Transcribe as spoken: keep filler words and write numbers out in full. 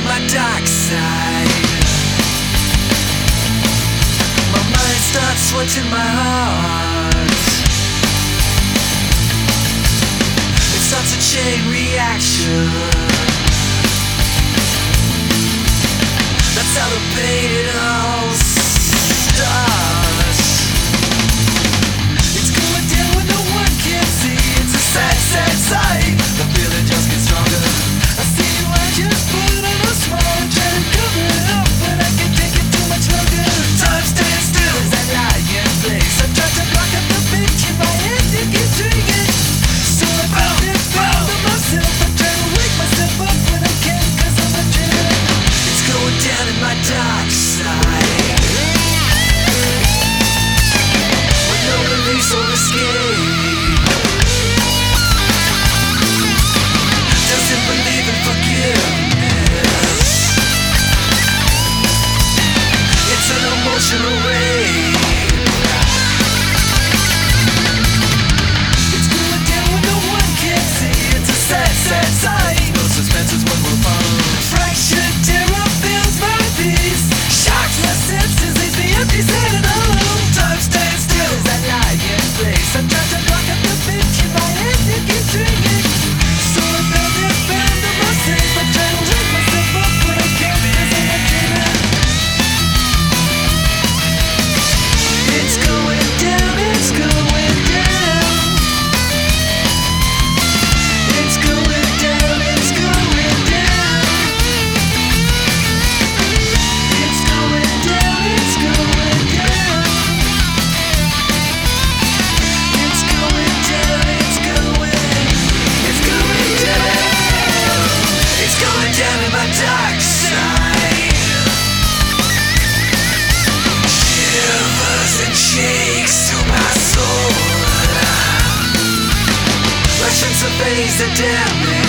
my dark side. My mind starts switching my heart. It starts a chain reaction. That's how the pain it all starts. It's going down when no one can see. It's a sad, sad sight. The feeling just gets stronger. I see you, I just put on a smile, try to cover it up, but I can't take it too much longer. Time stands still as I lie in place. I try to block up the bitch in my head to keep drinking. So I found it, found it myself. I try to wake myself up when I can, cause I'm a dreamer. It's going down in my dark side. With no release or escape. Doesn't believe in forgiveness. It's an emotional rape. It's going down when no one can see. It's a sad, sad sight. No suspense is when we're followed. Fractured terror fills my peace. Shocks my senses, leaves me empty, sad and alone. Time stands still as I lie in place. I try to block up the bitch in my head to keep drinking. So I found it, found it myself. I try to wake myself up, but I can't cause I'm a dreamer. It's going down, it's going down. It's going down, it's going down. It's going down, it's going down. It's going down, it's going. It's going down. It's going down in my dark side. Shivers and shakes through my soul. Russian surveys the damage.